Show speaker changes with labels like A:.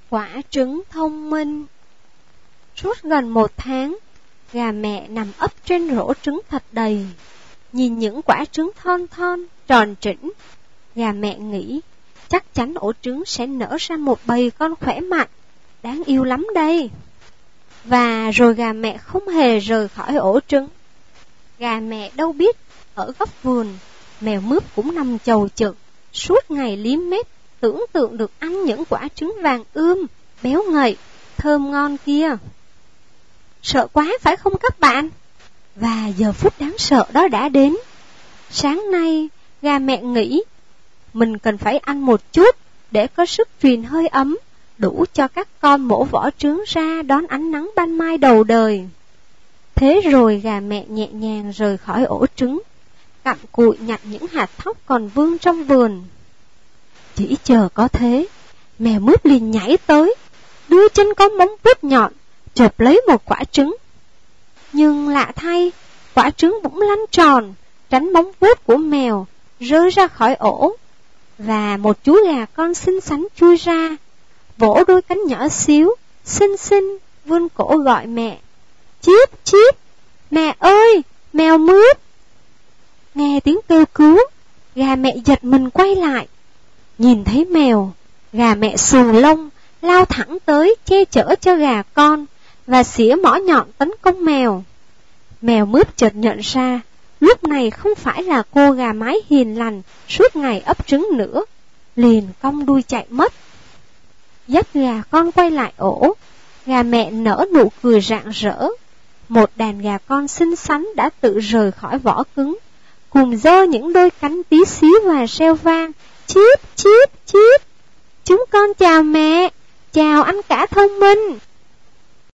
A: Quả trứng thông minh. Suốt gần 1 tháng, gà mẹ nằm ấp trên rổ trứng thật đầy. Nhìn những quả trứng thon thon, tròn trĩnh, gà mẹ nghĩ chắc chắn ổ trứng sẽ nở ra một bầy con khỏe mạnh, đáng yêu lắm đây. Và rồi gà mẹ không hề rời khỏi ổ trứng. Gà mẹ đâu biết, ở góc vườn, mèo mướp cũng nằm chầu chực, suốt ngày liếm mép, tưởng tượng được ăn những quả trứng vàng ươm, béo ngậy, thơm ngon kia. Sợ quá phải không các bạn? Và giờ phút đáng sợ đó đã đến. Sáng nay, gà mẹ nghĩ mình cần phải ăn một chút để có sức truyền hơi ấm, đủ cho các con mổ vỏ trứng ra đón ánh nắng ban mai đầu đời. Thế rồi gà mẹ nhẹ nhàng rời khỏi ổ trứng, cặm cụi nhặt những hạt thóc còn vương trong vườn. Chỉ chờ có thế, mèo mướp liền nhảy tới, đưa chân có móng vuốt nhọn, chộp lấy một quả trứng. Nhưng lạ thay, quả trứng bỗng lăn tròn, tránh móng vuốt của mèo, rơi ra khỏi ổ. Và một chú gà con xinh xắn chui ra, vỗ đôi cánh nhỏ xíu, xinh xinh, vươn cổ gọi mẹ. Chíp, chíp, mẹ ơi, mèo mướp. Nghe tiếng kêu cứu, gà mẹ giật mình quay lại. Nhìn thấy mèo, gà mẹ xù lông, lao thẳng tới che chở cho gà con, và xỉa mỏ nhọn tấn công mèo. Mèo mướp chợt nhận ra, lúc này không phải là cô gà mái hiền lành suốt ngày ấp trứng nữa, liền cong đuôi chạy mất. Dắt gà con quay lại ổ, gà mẹ nở nụ cười rạng rỡ. Một đàn gà con xinh xắn đã tự rời khỏi vỏ cứng, cùng giơ những đôi cánh tí xíu và reo vang, chíp, chíp, chíp. Chúng con chào mẹ, chào anh cả thông minh.